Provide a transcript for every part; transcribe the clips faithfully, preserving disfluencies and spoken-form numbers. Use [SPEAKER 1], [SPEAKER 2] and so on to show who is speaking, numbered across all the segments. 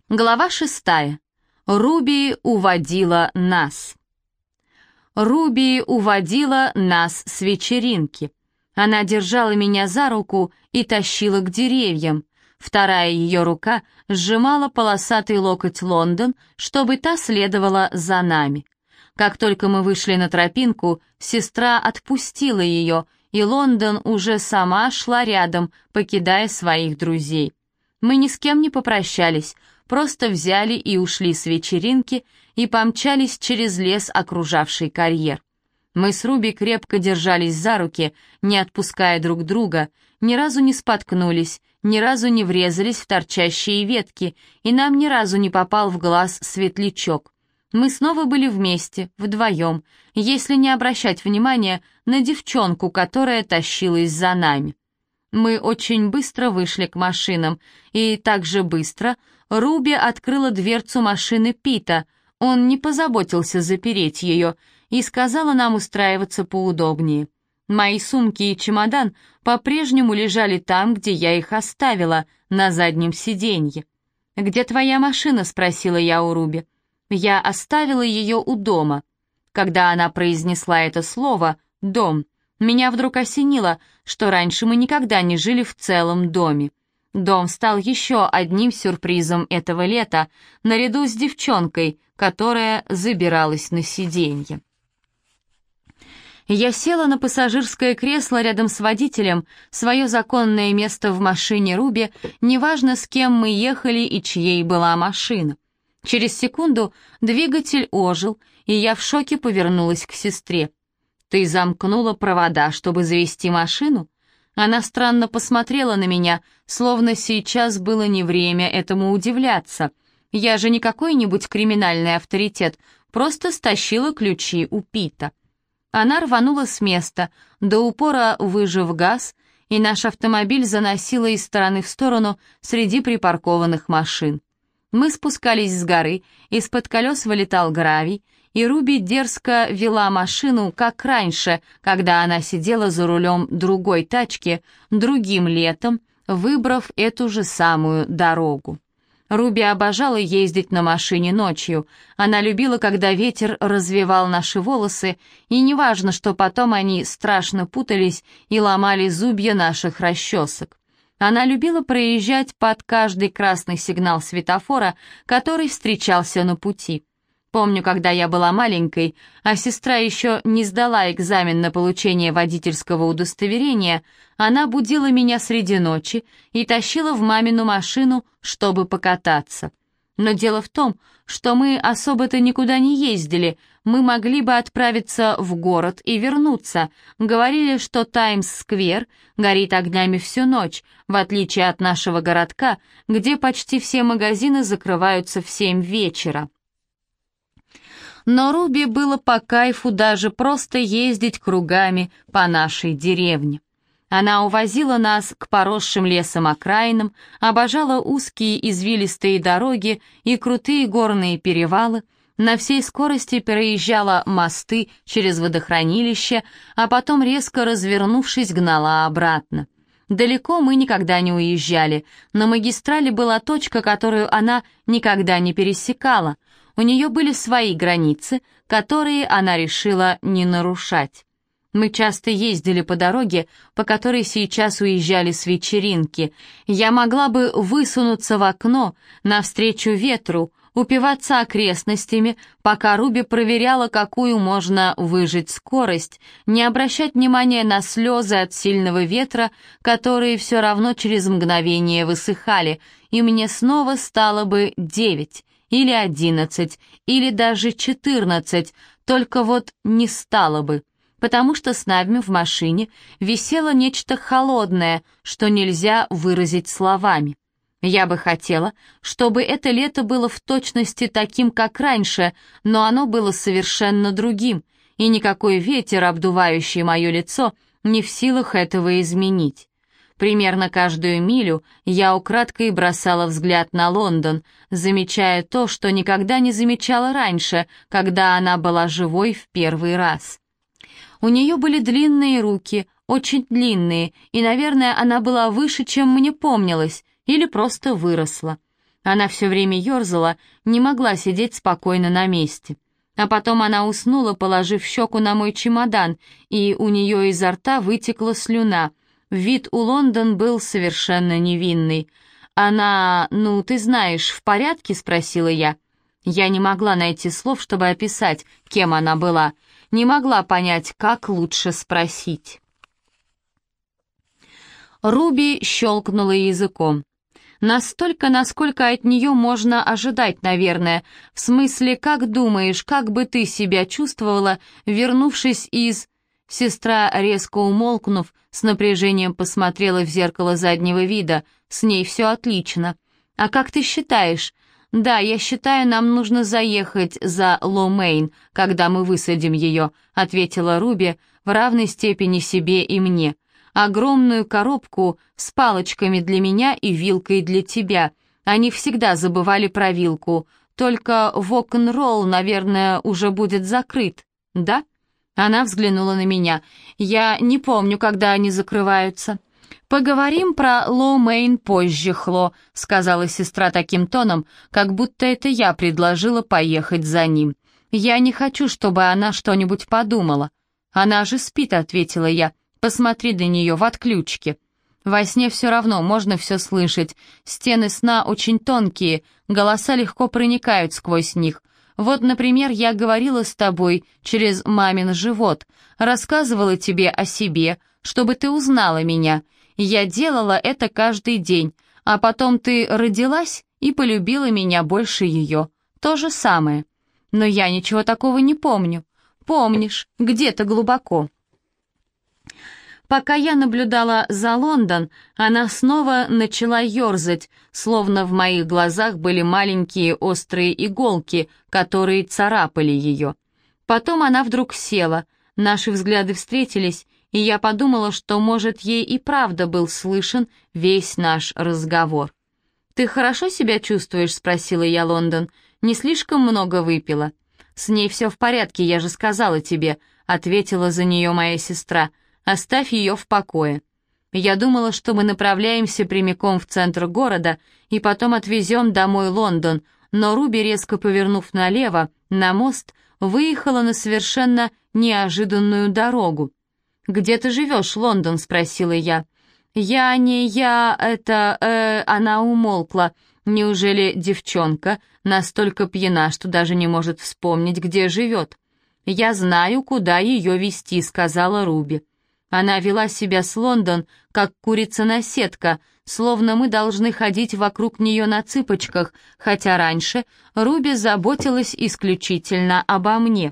[SPEAKER 1] Глава шестая. Руби уводила нас. Руби уводила нас с вечеринки. Она держала меня за руку и тащила к деревьям. Вторая ее рука сжимала полосатый локоть Лондон, чтобы та следовала за нами. Как только мы вышли на тропинку, сестра отпустила ее, и Лондон уже сама шла рядом, покидая своих друзей. Мы ни с кем не попрощались, просто взяли и ушли с вечеринки и помчались через лес, окружавший карьер. Мы с Руби крепко держались за руки, не отпуская друг друга, ни разу не споткнулись, ни разу не врезались в торчащие ветки, и нам ни разу не попал в глаз светлячок. Мы снова были вместе, вдвоем, если не обращать внимания на девчонку, которая тащилась за нами. Мы очень быстро вышли к машинам, и так же быстро Руби открыла дверцу машины Пита, он не позаботился запереть ее, и сказала нам устраиваться поудобнее. Мои сумки и чемодан по-прежнему лежали там, где я их оставила, на заднем сиденье. «Где твоя машина?» — спросила я у Руби. Я оставила ее у дома. Когда она произнесла это слово «дом», меня вдруг осенило, что раньше мы никогда не жили в целом доме. Дом стал еще одним сюрпризом этого лета, наряду с девчонкой, которая забиралась на сиденье. Я села на пассажирское кресло рядом с водителем, свое законное место в машине Руби, неважно, с кем мы ехали и чьей была машина. Через секунду двигатель ожил, и я в шоке повернулась к сестре. «Ты замкнула провода, чтобы завести машину?» Она странно посмотрела на меня, словно сейчас было не время этому удивляться. Я же не какой-нибудь криминальный авторитет, просто стащила ключи у Пита. Она рванула с места, до упора выжав газ, и наш автомобиль заносило из стороны в сторону среди припаркованных машин. Мы спускались с горы, из-под колес вылетал гравий, и Руби дерзко вела машину, как раньше, когда она сидела за рулем другой тачки, другим летом, выбрав эту же самую дорогу. Руби обожала ездить на машине ночью. Она любила, когда ветер развевал наши волосы, и неважно, что потом они страшно путались и ломали зубья наших расчесок. Она любила проезжать под каждый красный сигнал светофора, который встречался на пути. Помню, когда я была маленькой, а сестра еще не сдала экзамен на получение водительского удостоверения, она будила меня среди ночи и тащила в мамину машину, чтобы покататься. Но дело в том, что мы особо-то никуда не ездили, мы могли бы отправиться в город и вернуться. Говорили, что Таймс-сквер горит огнями всю ночь, в отличие от нашего городка, где почти все магазины закрываются в семь вечера. Но Руби было по кайфу даже просто ездить кругами по нашей деревне. Она увозила нас к поросшим лесом окраинам, обожала узкие извилистые дороги и крутые горные перевалы, на всей скорости переезжала мосты через водохранилище, а потом, резко развернувшись, гнала обратно. Далеко мы никогда не уезжали, на магистрали была точка, которую она никогда не пересекала. У нее были свои границы, которые она решила не нарушать. Мы часто ездили по дороге, по которой сейчас уезжали с вечеринки. Я могла бы высунуться в окно навстречу ветру, упиваться окрестностями, пока Руби проверяла, какую можно выжать скорость, не обращать внимания на слезы от сильного ветра, которые все равно через мгновение высыхали, и мне снова стало бы девять. Или одиннадцать, или даже четырнадцать, только вот не стало бы, потому что с нами в машине висело нечто холодное, что нельзя выразить словами. Я бы хотела, чтобы это лето было в точности таким, как раньше, но оно было совершенно другим, и никакой ветер, обдувающий мое лицо, не в силах этого изменить. Примерно каждую милю я украдкой бросала взгляд на Лондон, замечая то, что никогда не замечала раньше, когда она была живой в первый раз. У нее были длинные руки, очень длинные, и, наверное, она была выше, чем мне помнилось, или просто выросла. Она все время ерзала, не могла сидеть спокойно на месте. А потом она уснула, положив щеку на мой чемодан, и у нее изо рта вытекла слюна. Вид у Лондон был совершенно невинный. Она, ну, ты знаешь, в порядке?» — спросила я. Я не могла найти слов, чтобы описать, кем она была. Не могла понять, как лучше спросить. Руби щелкнула языком. Настолько, насколько от нее можно ожидать, наверное. В смысле, как думаешь, как бы ты себя чувствовала, вернувшись из... Сестра, резко умолкнув, с напряжением посмотрела в зеркало заднего вида. С ней все отлично. А как ты считаешь? Да, я считаю, нам нужно заехать за Ло-Мейн, когда мы высадим ее, ответила Руби в равной степени себе и мне. Огромную коробку с палочками для меня и вилкой для тебя. Они всегда забывали про вилку. Только вок-н-ролл, наверное, уже будет закрыт. Да? Она взглянула на меня. Я не помню, когда они закрываются. «Поговорим про Ло-Мейн позже, Хло», — сказала сестра таким тоном, как будто это я предложила поехать за ним. «Я не хочу, чтобы она что-нибудь подумала». «Она же спит», — ответила я. «Посмотри на нее в отключке». Во сне все равно можно все слышать. Стены сна очень тонкие, голоса легко проникают сквозь них. Вот, например, я говорила с тобой через мамин живот, рассказывала тебе о себе, чтобы ты узнала меня. Я делала это каждый день, а потом ты родилась и полюбила меня больше ее. То же самое. Но я ничего такого не помню. Помнишь, где-то глубоко. Пока я наблюдала за Лондон, она снова начала ерзать, словно в моих глазах были маленькие острые иголки, которые царапали ее. Потом она вдруг села, наши взгляды встретились, и я подумала, что, может, ей и правда был слышен весь наш разговор. «Ты хорошо себя чувствуешь?» — спросила я Лондон. «Не слишком много выпила?» «С ней все в порядке, я же сказала тебе», — ответила за нее моя сестра. «Оставь ее в покое». Я думала, что мы направляемся прямиком в центр города и потом отвезем домой Лондон, но Руби, резко повернув налево, на мост, выехала на совершенно неожиданную дорогу. «Где ты живешь, Лондон?» — спросила я. «Я не я, это... э...» Она умолкла. Неужели девчонка настолько пьяна, что даже не может вспомнить, где живет? «Я знаю, куда ее везти», — сказала Руби. Она вела себя с Лондон, как курица-наседка, словно мы должны ходить вокруг нее на цыпочках, хотя раньше Руби заботилась исключительно обо мне.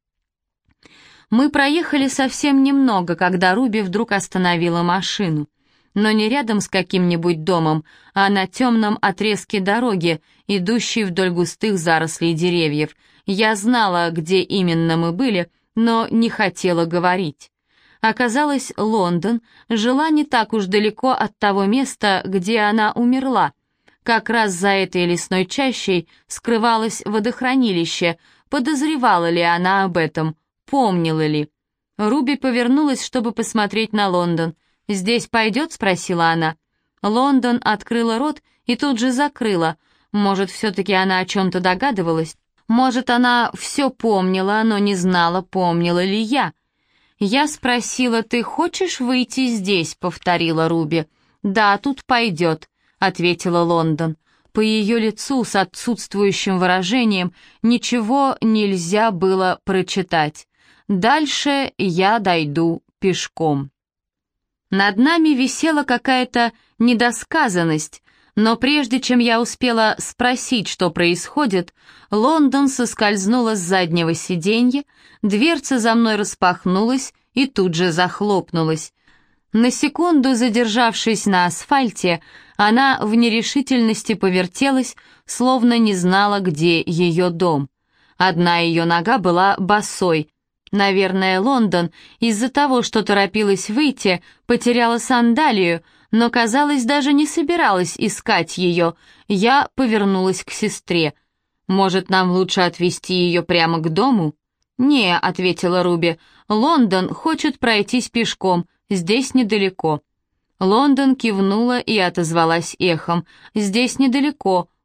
[SPEAKER 1] Мы проехали совсем немного, когда Руби вдруг остановила машину. Но не рядом с каким-нибудь домом, а на темном отрезке дороги, идущей вдоль густых зарослей деревьев. Я знала, где именно мы были, но не хотела говорить. Оказалось, Лондон жила не так уж далеко от того места, где она умерла. Как раз за этой лесной чащей скрывалось водохранилище. Подозревала ли она об этом? Помнила ли? Руби повернулась, чтобы посмотреть на Лондон. «Здесь пойдет?» — спросила она. Лондон открыла рот и тут же закрыла. Может, все-таки она о чем-то догадывалась? Может, она все помнила, но не знала, помнила ли я? Я спросила: «Ты хочешь выйти здесь?» — повторила Руби. «Да, тут пойдет», — ответила Лондон. По ее лицу с отсутствующим выражением ничего нельзя было прочитать. «Дальше я дойду пешком». Над нами висела какая-то недосказанность, но прежде чем я успела спросить, что происходит, Лондон соскользнула с заднего сиденья, дверца за мной распахнулась и тут же захлопнулась. На секунду задержавшись на асфальте, она в нерешительности повертелась, словно не знала, где ее дом. Одна ее нога была босой. Наверное, Лондон из-за того, что торопилась выйти, потеряла сандалию, но, казалось, даже не собиралась искать ее. Я повернулась к сестре. «Может, нам лучше отвезти ее прямо к дому?» «Не», — ответила Руби, — «Лондон хочет пройтись пешком, здесь недалеко». Лондон кивнула и отозвалась эхом. «Здесь недалеко,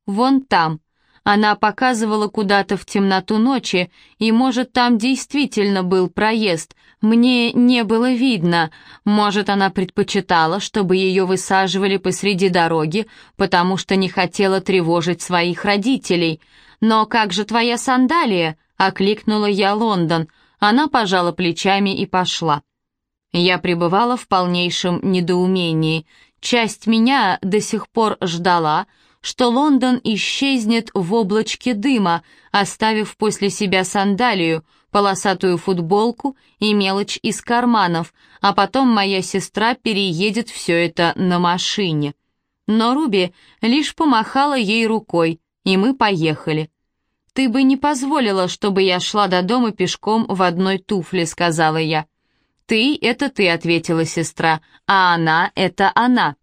[SPEAKER 1] вон там». Она показывала куда-то в темноту ночи, и, может, там действительно был проезд. Мне не было видно. Может, она предпочитала, чтобы ее высаживали посреди дороги, потому что не хотела тревожить своих родителей. «Но как же твоя сандалия?» — окликнула я Лондон. Она пожала плечами и пошла. Я пребывала в полнейшем недоумении. Часть меня до сих пор ждала, что Лондон исчезнет в облачке дыма, оставив после себя сандалию, полосатую футболку и мелочь из карманов, а потом моя сестра переедет все это на машине. Но Руби лишь помахала ей рукой, и мы поехали. «Ты бы не позволила, чтобы я шла до дома пешком в одной туфле», — сказала я. «Ты — это ты», — ответила сестра, — «а она — это она».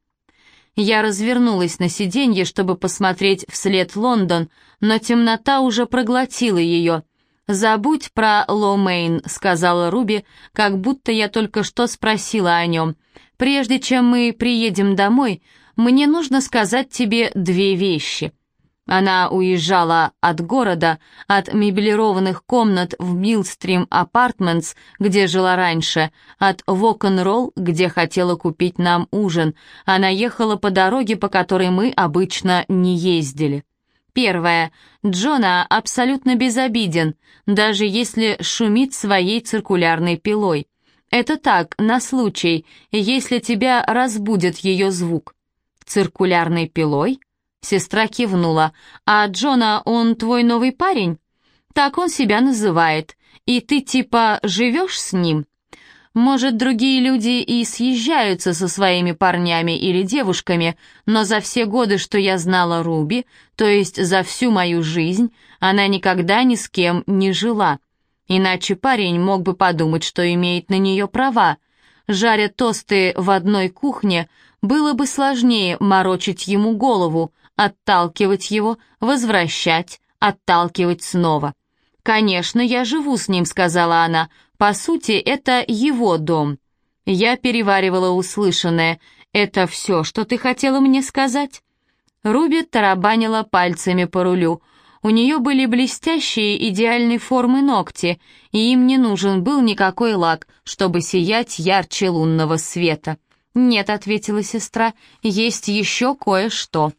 [SPEAKER 1] Я развернулась на сиденье, чтобы посмотреть вслед Лондон, но темнота уже проглотила ее. «Забудь про Ло-Мейн», — сказала Руби, как будто я только что спросила о нем. «Прежде чем мы приедем домой, мне нужно сказать тебе две вещи». Она уезжала от города, от меблированных комнат в Милстрим Апартментс, где жила раньше, от Вок-н-Ролл, где хотела купить нам ужин. Она ехала по дороге, по которой мы обычно не ездили. Первое. Джона абсолютно безобиден, даже если шумит своей циркулярной пилой. Это так, на случай, если тебя разбудит ее звук. Циркулярной пилой? Сестра кивнула. «А Джона, он твой новый парень?» «Так он себя называет. И ты типа живешь с ним?» «Может, другие люди и съезжаются со своими парнями или девушками, но за все годы, что я знала Руби, то есть за всю мою жизнь, она никогда ни с кем не жила. Иначе парень мог бы подумать, что имеет на нее права. Жаря тосты в одной кухне, было бы сложнее морочить ему голову, отталкивать его, возвращать, отталкивать снова. «Конечно, я живу с ним», — сказала она. «По сути, это его дом». Я переваривала услышанное. «Это все, что ты хотела мне сказать?» Руби тарабанила пальцами по рулю. У нее были блестящие идеальной формы ногти, и им не нужен был никакой лак, чтобы сиять ярче лунного света. «Нет», — ответила сестра, — «есть еще кое-что».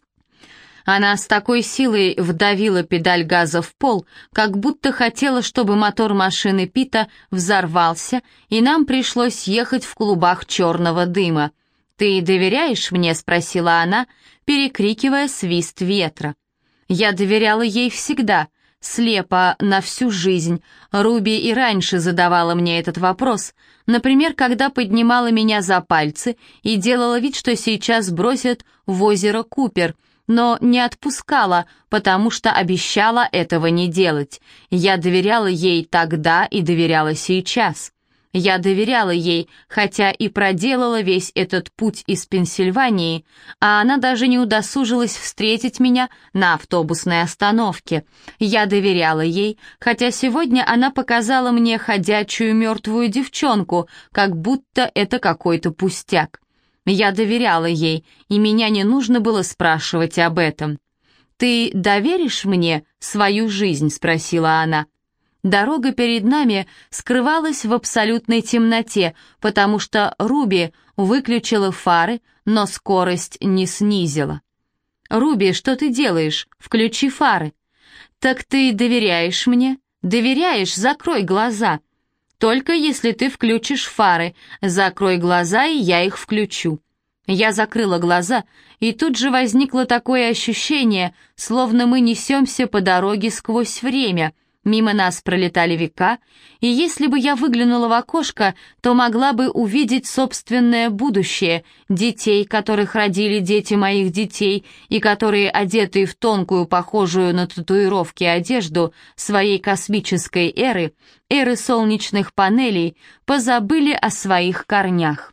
[SPEAKER 1] Она с такой силой вдавила педаль газа в пол, как будто хотела, чтобы мотор машины Пита взорвался, и нам пришлось ехать в клубах черного дыма. «Ты доверяешь мне?» — спросила она, перекрикивая свист ветра. Я доверяла ей всегда, слепо, на всю жизнь. Руби и раньше задавала мне этот вопрос, например, когда поднимала меня за пальцы и делала вид, что сейчас бросит в озеро Купер, но не отпускала, потому что обещала этого не делать. Я доверяла ей тогда и доверяла сейчас. Я доверяла ей, хотя и проделала весь этот путь из Пенсильвании, а она даже не удосужилась встретить меня на автобусной остановке. Я доверяла ей, хотя сегодня она показала мне ходячую мертвую девчонку, как будто это какой-то пустяк. Я доверяла ей, и меня не нужно было спрашивать об этом. «Ты доверишь мне свою жизнь?» — спросила она. Дорога перед нами скрывалась в абсолютной темноте, потому что Руби выключила фары, но скорость не снизила. «Руби, что ты делаешь? Включи фары». «Так ты доверяешь мне?» «Доверяешь? Закрой глаза». «Только если ты включишь фары. Закрой глаза, и я их включу». Я закрыла глаза, и тут же возникло такое ощущение, словно мы несемся по дороге сквозь время. Мимо нас пролетали века, и если бы я выглянула в окошко, то могла бы увидеть собственное будущее, детей, которых родили дети моих детей, и которые, одетые в тонкую, похожую на татуировки одежду своей космической эры, эры солнечных панелей, позабыли о своих корнях.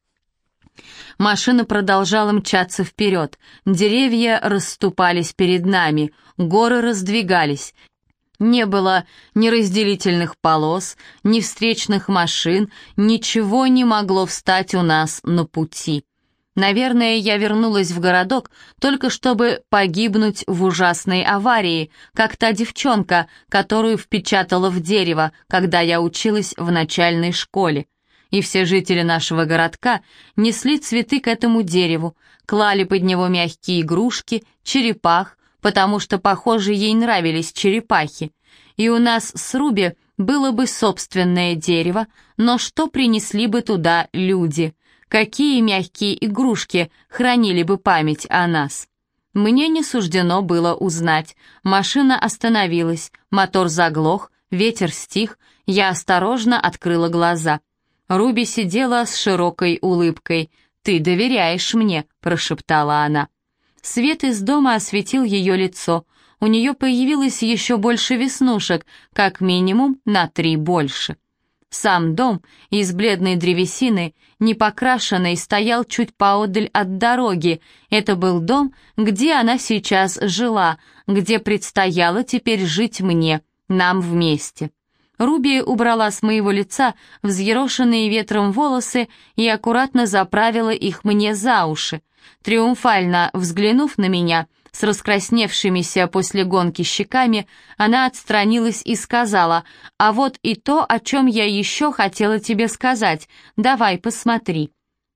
[SPEAKER 1] Машина продолжала мчаться вперед, деревья расступались перед нами, горы раздвигались. Не было ни разделительных полос, ни встречных машин, ничего не могло встать у нас на пути. Наверное, я вернулась в городок только чтобы погибнуть в ужасной аварии, как та девчонка, которую впечатала в дерево, когда я училась в начальной школе. И все жители нашего городка несли цветы к этому дереву, клали под него мягкие игрушки, черепах, потому что, похоже, ей нравились черепахи. И у нас с Руби было бы собственное дерево, но что принесли бы туда люди? Какие мягкие игрушки хранили бы память о нас? Мне не суждено было узнать. Машина остановилась, мотор заглох, ветер стих, я осторожно открыла глаза. Руби сидела с широкой улыбкой. «Ты доверяешь мне», — прошептала она. Свет из дома осветил ее лицо. У нее появилось еще больше веснушек, как минимум на три больше. Сам дом из бледной древесины, непокрашенный, стоял чуть поодаль от дороги. Это был дом, где она сейчас жила, где предстояло теперь жить мне, нам вместе. Руби убрала с моего лица взъерошенные ветром волосы и аккуратно заправила их мне за уши. Триумфально взглянув на меня, с раскрасневшимися после гонки щеками, она отстранилась и сказала: «А вот и то, о чем я еще хотела тебе сказать. Давай, посмотри».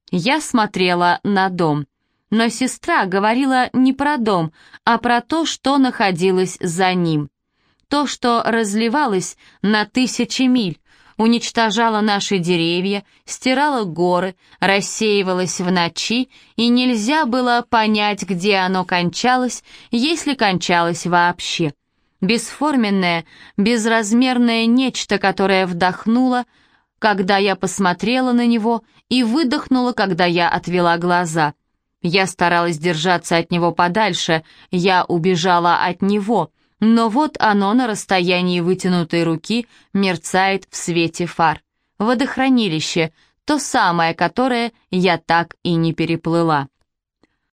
[SPEAKER 1] Я смотрела на дом. Но сестра говорила не про дом, а про то, что находилось за ним. То, что разливалось на тысячи миль, уничтожало наши деревья, стирало горы, рассеивалось в ночи, и нельзя было понять, где оно кончалось, если кончалось вообще. Бесформенное, безразмерное нечто, которое вдохнуло, когда я посмотрела на него, и выдохнуло, когда я отвела глаза. Я старалась держаться от него подальше, я убежала от него, но вот оно на расстоянии вытянутой руки мерцает в свете фар. Водохранилище, то самое, которое я так и не переплыла.